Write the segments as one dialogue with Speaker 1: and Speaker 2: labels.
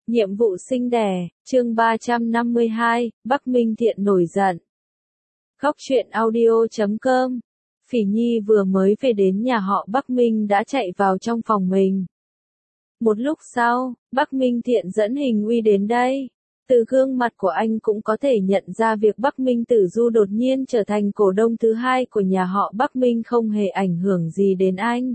Speaker 1: Nhiệm vụ sinh đẻ, chương 352, Bắc Minh Thiện nổi giận. Góc truyện audio.com. Phỉ Nhi vừa mới về đến nhà họ Bắc Minh đã chạy vào trong phòng mình. Một lúc sau, Bắc Minh Thiện dẫn Hình Uy đến đây. Từ gương mặt của anh cũng có thể nhận ra việc Bắc Minh Tử Du đột nhiên trở thành cổ đông thứ hai của nhà họ Bắc Minh không hề ảnh hưởng gì đến anh.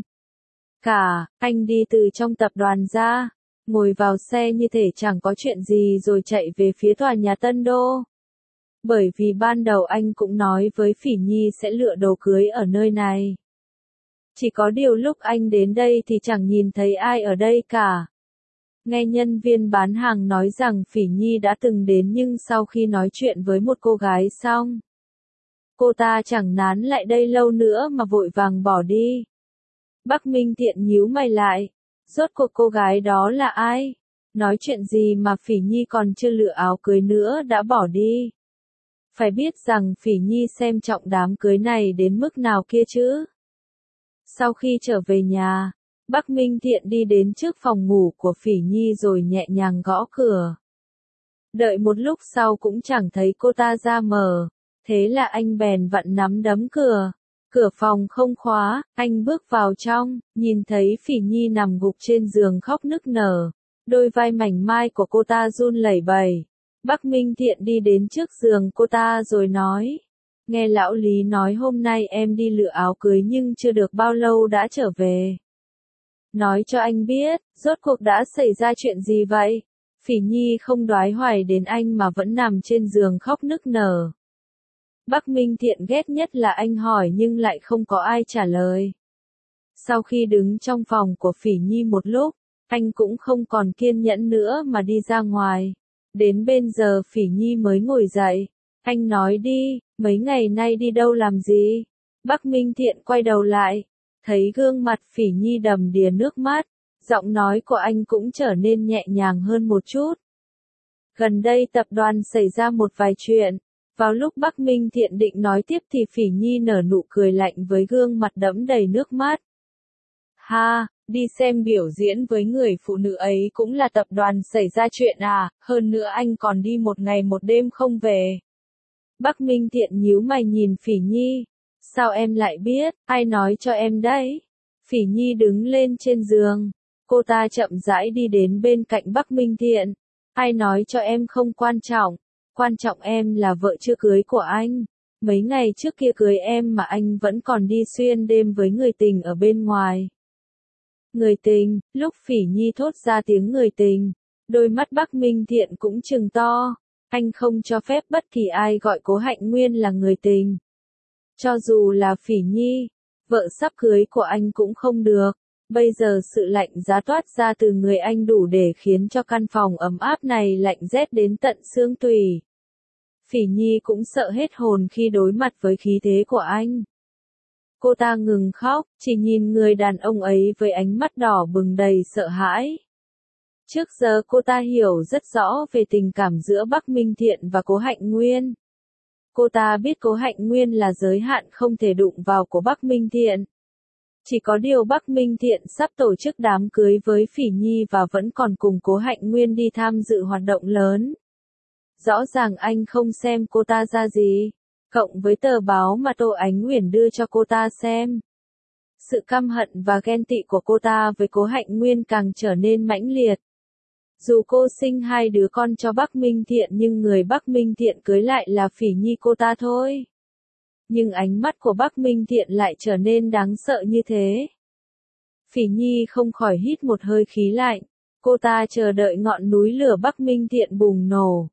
Speaker 1: Anh đi từ trong tập đoàn ra, ngồi vào xe như thể chẳng có chuyện gì rồi chạy về phía tòa nhà Tân Đô. Bởi vì ban đầu anh cũng nói với Phỉ Nhi sẽ lựa đồ cưới ở nơi này. Chỉ có điều lúc anh đến đây thì chẳng nhìn thấy ai ở đây cả. Nghe nhân viên bán hàng nói rằng Phỉ Nhi đã từng đến nhưng sau khi nói chuyện với một cô gái xong, cô ta chẳng nán lại đây lâu nữa mà vội vàng bỏ đi. Bắc Minh Thiện nhíu mày lại. Rốt cuộc cô gái đó là ai? Nói chuyện gì mà Phỉ Nhi còn chưa lựa áo cưới nữa đã bỏ đi? Phải biết rằng Phỉ Nhi xem trọng đám cưới này đến mức nào kia chứ? Sau khi trở về nhà, Bắc Minh Thiện đi đến trước phòng ngủ của Phỉ Nhi rồi nhẹ nhàng gõ cửa. Đợi một lúc sau cũng chẳng thấy cô ta ra mở, thế là anh bèn vặn nắm đấm cửa. Cửa phòng không khóa, anh bước vào trong, nhìn thấy Phỉ Nhi nằm gục trên giường khóc nức nở. Đôi vai mảnh mai của cô ta run lẩy bẩy. Bắc Minh Thiện đi đến trước giường cô ta rồi nói. Nghe lão Lý nói hôm nay em đi lựa áo cưới nhưng chưa được bao lâu đã trở về. Nói cho anh biết, rốt cuộc đã xảy ra chuyện gì vậy? Phỉ Nhi không đoái hoài đến anh mà vẫn nằm trên giường khóc nức nở. Bắc Minh Thiện ghét nhất là anh hỏi nhưng lại không có ai trả lời. Sau khi đứng trong phòng của Phỉ Nhi một lúc, anh cũng không còn kiên nhẫn nữa mà đi ra ngoài. Đến bên giờ Phỉ Nhi mới ngồi dậy. Anh nói đi, mấy ngày nay đi đâu làm gì? Bắc Minh Thiện quay đầu lại, thấy gương mặt Phỉ Nhi đầm đìa nước mắt, giọng nói của anh cũng trở nên nhẹ nhàng hơn một chút. Gần đây tập đoàn xảy ra một vài chuyện. Vào lúc Bắc Minh Thiện định nói tiếp thì Phỉ Nhi nở nụ cười lạnh với gương mặt đẫm đầy nước mắt. Đi xem biểu diễn với người phụ nữ ấy cũng là tập đoàn xảy ra chuyện à, hơn nữa anh còn đi một ngày một đêm không về. Bắc Minh Thiện nhíu mày nhìn Phỉ Nhi. Sao em lại biết, ai nói cho em đấy? Phỉ Nhi đứng lên trên giường. Cô ta chậm rãi đi đến bên cạnh Bắc Minh Thiện. Ai nói cho em không quan trọng? Quan trọng em là vợ chưa cưới của anh. Mấy ngày trước kia cưới em mà anh vẫn còn đi xuyên đêm với người tình ở bên ngoài. Người tình, lúc Phỉ Nhi thốt ra tiếng người tình, đôi mắt Bắc Minh Thiện cũng trừng to. Anh không cho phép bất kỳ ai gọi Cố Hạnh Nguyên là người tình. Cho dù là Phỉ Nhi, vợ sắp cưới của anh cũng không được. Bây giờ sự lạnh giá toát ra từ người anh đủ để khiến cho căn phòng ấm áp này lạnh rét đến tận xương tủy. Phỉ Nhi cũng sợ hết hồn khi đối mặt với khí thế của anh. Cô ta ngừng khóc, chỉ nhìn người đàn ông ấy với ánh mắt đỏ bừng đầy sợ hãi. Trước giờ cô ta hiểu rất rõ về tình cảm giữa Bắc Minh Thiện và Cố Hạnh Nguyên. Cô ta biết Cố Hạnh Nguyên là giới hạn không thể đụng vào của Bắc Minh Thiện. Chỉ có điều Bắc Minh Thiện sắp tổ chức đám cưới với Phỉ Nhi và vẫn còn cùng Cố Hạnh Nguyên đi tham dự hoạt động lớn. Rõ ràng anh không xem cô ta ra gì, cộng với tờ báo mà Tô Ánh Uyển đưa cho cô ta xem. Sự căm hận và ghen tị của cô ta với Cố Hạnh Nguyên càng trở nên mãnh liệt. Dù cô sinh 2 đứa con cho Bắc Minh Thiện nhưng người Bắc Minh Thiện cưới lại là Phỉ Nhi cô ta thôi. Nhưng ánh mắt của Bắc Minh Thiện lại trở nên đáng sợ như thế. Phỉ Nhi không khỏi hít một hơi khí lạnh. Cô ta chờ đợi ngọn núi lửa Bắc Minh Thiện bùng nổ.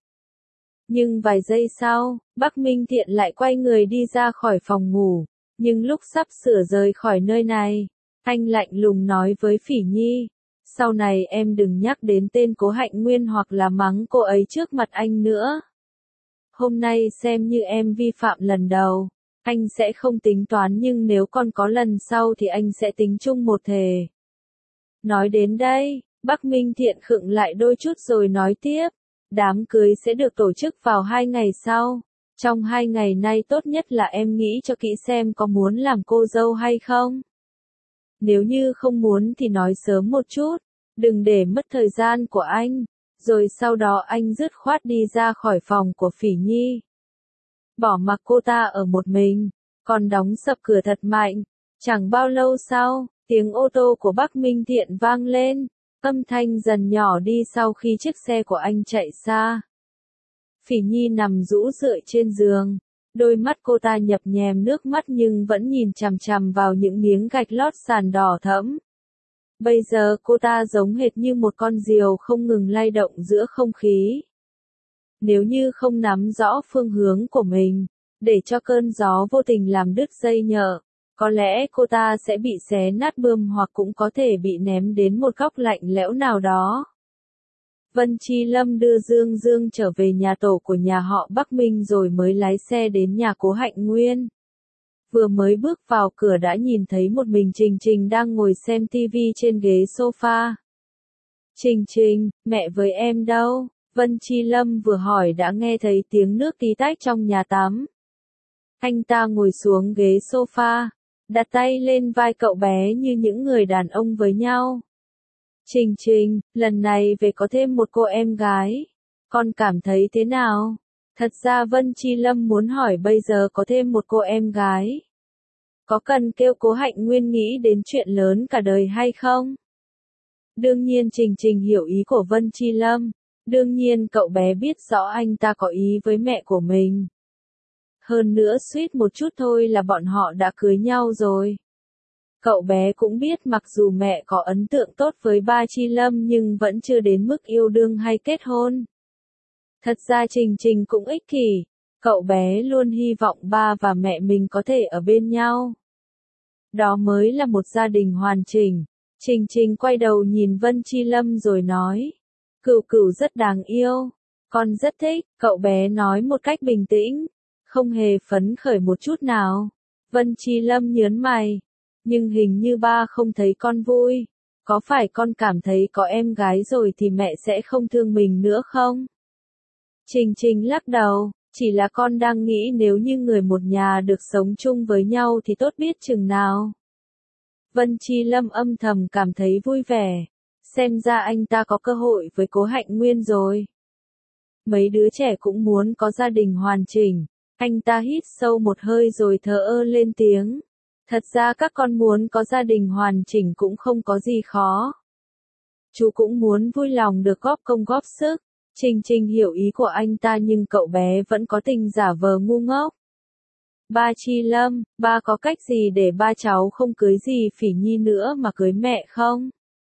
Speaker 1: Nhưng vài giây sau, Bắc Minh Thiện lại quay người đi ra khỏi phòng ngủ. Nhưng lúc sắp sửa rời khỏi nơi này, anh lạnh lùng nói với Phỉ Nhi. Sau này em đừng nhắc đến tên Cố Hạnh Nguyên hoặc là mắng cô ấy trước mặt anh nữa. Hôm nay xem như em vi phạm lần đầu. Anh sẽ không tính toán nhưng nếu còn có lần sau thì anh sẽ tính chung một thề. Nói đến đây, Bắc Minh Thiện khựng lại đôi chút rồi nói tiếp. Đám cưới sẽ được tổ chức vào 2 ngày sau. Trong 2 ngày nay tốt nhất là em nghĩ cho kỹ xem có muốn làm cô dâu hay không. Nếu như không muốn thì nói sớm một chút. Đừng để mất thời gian của anh. Rồi sau đó anh dứt khoát đi ra khỏi phòng của Phỉ Nhi. Bỏ mặc cô ta ở một mình, còn đóng sập cửa thật mạnh. Chẳng bao lâu sau, tiếng ô tô của Bắc Minh Thiện vang lên, âm thanh dần nhỏ đi sau khi chiếc xe của anh chạy xa. Phỉ Nhi nằm rũ rượi trên giường, đôi mắt cô ta nhập nhèm nước mắt nhưng vẫn nhìn chằm chằm vào những miếng gạch lót sàn đỏ thẫm. Bây giờ cô ta giống hệt như một con diều không ngừng lay động giữa không khí. Nếu như không nắm rõ phương hướng của mình, để cho cơn gió vô tình làm đứt dây nhợ, có lẽ cô ta sẽ bị xé nát bươm hoặc cũng có thể bị ném đến một góc lạnh lẽo nào đó. Vân Chi Lâm đưa Dương Dương trở về nhà tổ của nhà họ Bắc Minh rồi mới lái xe đến nhà Cố Hạnh Nguyên. Vừa mới bước vào cửa đã nhìn thấy một mình Trình Trình đang ngồi xem tivi trên ghế sofa. Trình Trình, mẹ với em đâu? Vân Chi Lâm vừa hỏi đã nghe thấy tiếng nước tí tách trong nhà tắm. Anh ta ngồi xuống ghế sofa, đặt tay lên vai cậu bé như những người đàn ông với nhau. Trình Trình, lần này về có thêm một cô em gái. Con cảm thấy thế nào? Thật ra Vân Chi Lâm muốn hỏi bây giờ có thêm một cô em gái. Có cần kêu Cố Hạnh Nguyên nghĩ đến chuyện lớn cả đời hay không? Đương nhiên Trình Trình hiểu ý của Vân Chi Lâm. Đương nhiên cậu bé biết rõ anh ta có ý với mẹ của mình. Hơn nữa suýt một chút thôi là bọn họ đã cưới nhau rồi. Cậu bé cũng biết mặc dù mẹ có ấn tượng tốt với ba Chi Lâm nhưng vẫn chưa đến mức yêu đương hay kết hôn. Thật ra Trình Trình cũng ích kỷ. Cậu bé luôn hy vọng ba và mẹ mình có thể ở bên nhau. Đó mới là một gia đình hoàn chỉnh. Trình Trình quay đầu nhìn Vân Chi Lâm rồi nói. Cửu Cửu rất đáng yêu. Con rất thích, cậu bé nói một cách bình tĩnh. Không hề phấn khởi một chút nào. Vân Chi Lâm nhớn mày. Nhưng hình như ba không thấy con vui. Có phải con cảm thấy có em gái rồi thì mẹ sẽ không thương mình nữa không? Trình Trình lắc đầu. Chỉ là con đang nghĩ nếu như người một nhà được sống chung với nhau thì tốt biết chừng nào. Vân Chi Lâm âm thầm cảm thấy vui vẻ. Xem ra anh ta có cơ hội với Cố Hạnh Nguyên rồi. Mấy đứa trẻ cũng muốn có gia đình hoàn chỉnh. Anh ta hít sâu một hơi rồi thờ ơ lên tiếng. Thật ra các con muốn có gia đình hoàn chỉnh cũng không có gì khó. Chú cũng muốn vui lòng được góp công góp sức. Trình Trình hiểu ý của anh ta nhưng cậu bé vẫn có tình giả vờ ngu ngốc. Ba Chi Lâm, ba có cách gì để ba cháu không cưới gì Phỉ Nhi nữa mà cưới mẹ không?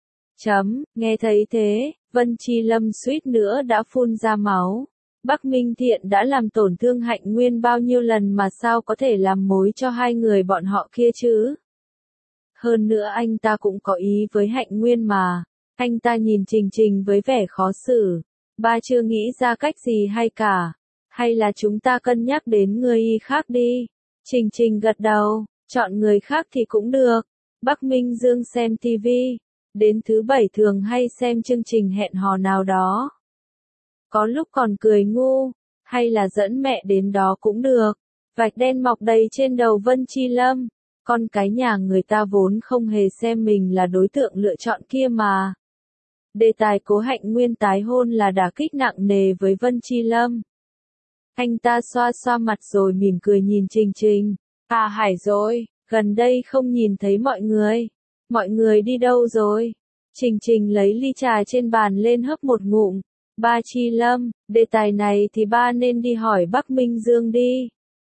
Speaker 1: Nghe thấy thế, Vân Chi Lâm suýt nữa đã phun ra máu. Bắc Minh Thiện đã làm tổn thương Hạnh Nguyên bao nhiêu lần mà sao có thể làm mối cho hai người bọn họ kia chứ? Hơn nữa anh ta cũng có ý với Hạnh Nguyên mà. Anh ta nhìn Trình Trình với vẻ khó xử. Ba chưa nghĩ ra cách gì hay cả. Hay là chúng ta cân nhắc đến người y khác đi. Trình Trình gật đầu. Chọn người khác thì cũng được. Bắc Minh Dương xem TV. Đến thứ bảy thường hay xem chương trình hẹn hò nào đó. Có lúc còn cười ngu. Hay là dẫn mẹ đến đó cũng được. Vạch đen mọc đầy trên đầu Vân Chi Lâm. Con cái nhà người ta vốn không hề xem mình là đối tượng lựa chọn kia mà. Đề tài Cố Hạnh Nguyên tái hôn là đả kích nặng nề với Vân Chi Lâm. Anh ta xoa xoa mặt rồi mỉm cười nhìn Trình Trình. À Hải rồi, gần đây không nhìn thấy mọi người. Mọi người đi đâu rồi? Trình Trình lấy ly trà trên bàn lên hớp một ngụm. Ba Chi Lâm, đề tài này thì ba nên đi hỏi Bắc Minh Dương đi.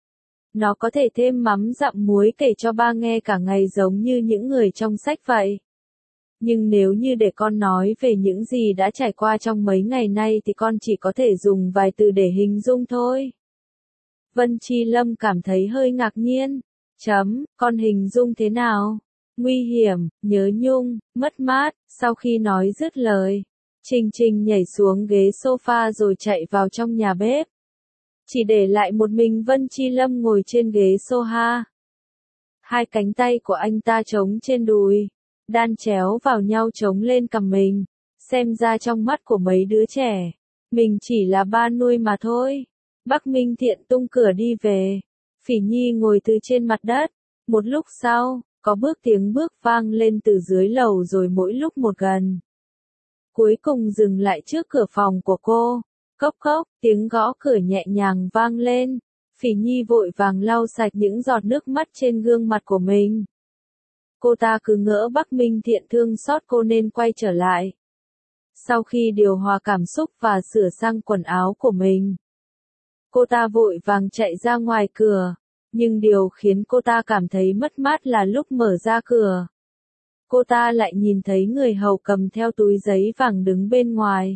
Speaker 1: Nó có thể thêm mắm dặm muối kể cho ba nghe cả ngày giống như những người trong sách vậy. Nhưng nếu như để con nói về những gì đã trải qua trong mấy ngày nay thì con chỉ có thể dùng vài từ để hình dung thôi. Vân Chi Lâm cảm thấy hơi ngạc nhiên. Con hình dung thế nào? Nguy hiểm, nhớ nhung, mất mát. Sau khi nói dứt lời, Trình Trình nhảy xuống ghế sofa rồi chạy vào trong nhà bếp. Chỉ để lại một mình Vân Chi Lâm ngồi trên ghế sofa. Hai cánh tay của anh ta chống trên đùi, đan chéo vào nhau chống lên cằm mình. Xem ra trong mắt của mấy đứa trẻ, mình chỉ là ba nuôi mà thôi. Bắc Minh Thiện tung cửa đi về. Phỉ Nhi ngồi từ trên mặt đất. Một lúc sau, có tiếng bước vang lên từ dưới lầu rồi mỗi lúc một gần. cuối cùng dừng lại trước cửa phòng của cô. Cốc cốc, tiếng gõ cửa nhẹ nhàng vang lên. Phỉ Nhi vội vàng lau sạch những giọt nước mắt trên gương mặt của mình. Cô ta cứ ngỡ Bắc Minh Thiện thương xót cô nên quay trở lại. Sau khi điều hòa cảm xúc và sửa sang quần áo của mình, cô ta vội vàng chạy ra ngoài cửa. Nhưng điều khiến cô ta cảm thấy mất mát là lúc mở ra cửa, cô ta lại nhìn thấy người hầu cầm theo túi giấy vàng đứng bên ngoài.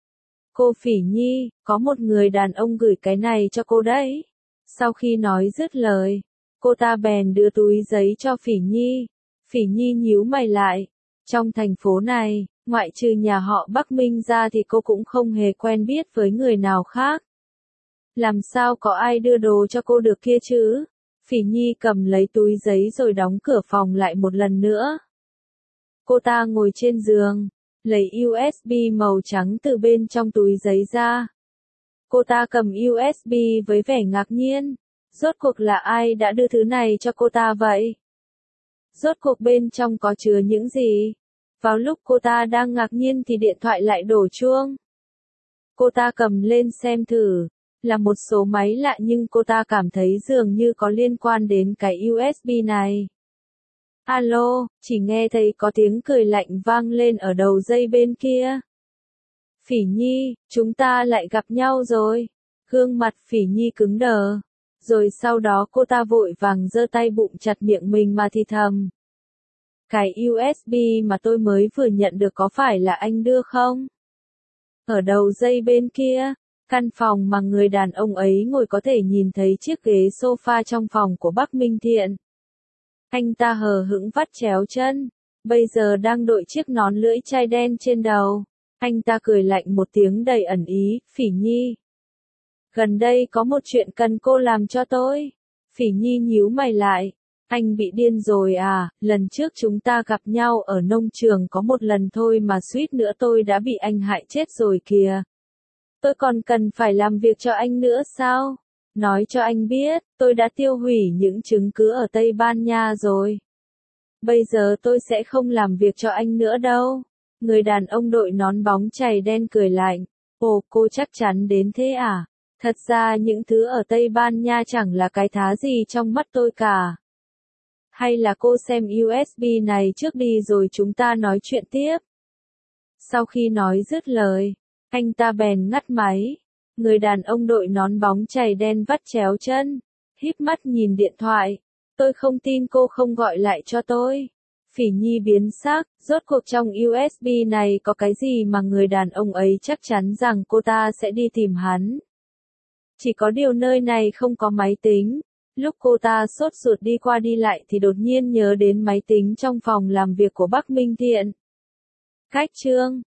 Speaker 1: Cô Phỉ Nhi, có một người đàn ông gửi cái này cho cô đấy. Sau khi nói dứt lời, cô ta bèn đưa túi giấy cho Phỉ Nhi. Phỉ Nhi nhíu mày lại. Trong thành phố này, ngoại trừ nhà họ Bắc Minh ra thì cô cũng không hề quen biết với người nào khác. Làm sao có ai đưa đồ cho cô được kia chứ? Phỉ Nhi cầm lấy túi giấy rồi đóng cửa phòng lại một lần nữa. Cô ta ngồi trên giường, lấy USB màu trắng từ bên trong túi giấy ra. Cô ta cầm USB với vẻ ngạc nhiên. Rốt cuộc là ai đã đưa thứ này cho cô ta vậy? Rốt cuộc bên trong có chứa những gì? Vào lúc cô ta đang ngạc nhiên thì điện thoại lại đổ chuông. Cô ta cầm lên xem thử. Là một số máy lạ nhưng cô ta cảm thấy dường như có liên quan đến cái USB này. Alo, chỉ nghe thấy có tiếng cười lạnh vang lên ở đầu dây bên kia. Phỉ Nhi, chúng ta lại gặp nhau rồi. Gương mặt Phỉ Nhi cứng đờ. Rồi sau đó cô ta vội vàng giơ tay bụng chặt miệng mình mà thì thầm. Cái USB mà tôi mới vừa nhận được có phải là anh đưa không? Ở đầu dây bên kia, căn phòng mà người đàn ông ấy ngồi có thể nhìn thấy chiếc ghế sofa trong phòng của Bắc Minh Thiện. Anh ta hờ hững vắt chéo chân, bây giờ đang đội chiếc nón lưỡi chai đen trên đầu. Anh ta cười lạnh một tiếng đầy ẩn ý, Phỉ Nhi. Gần đây có một chuyện cần cô làm cho tôi. Phỉ Nhi nhíu mày lại. Anh bị điên rồi à, lần trước chúng ta gặp nhau ở nông trường có một lần thôi mà suýt nữa tôi đã bị anh hại chết rồi kìa. Tôi còn cần phải làm việc cho anh nữa sao? Nói cho anh biết, tôi đã tiêu hủy những chứng cứ ở Tây Ban Nha rồi. Bây giờ tôi sẽ không làm việc cho anh nữa đâu. Người đàn ông đội nón bóng chày đen cười lạnh. Ồ, cô chắc chắn đến thế à? Thật ra những thứ ở Tây Ban Nha chẳng là cái thá gì trong mắt tôi cả. Hay là cô xem USB này trước đi rồi chúng ta nói chuyện tiếp. Sau khi nói dứt lời, anh ta bèn ngắt máy. Người đàn ông đội nón bóng chày đen vắt chéo chân, híp mắt nhìn điện thoại. Tôi không tin cô không gọi lại cho tôi. Phỉ Nhi biến sắc, rốt cuộc trong USB này có cái gì mà người đàn ông ấy chắc chắn rằng cô ta sẽ đi tìm hắn. Chỉ có điều nơi này không có máy tính. Lúc cô ta sốt ruột đi qua đi lại thì đột nhiên nhớ đến máy tính trong phòng làm việc của Bắc Minh Thiện. Cách chương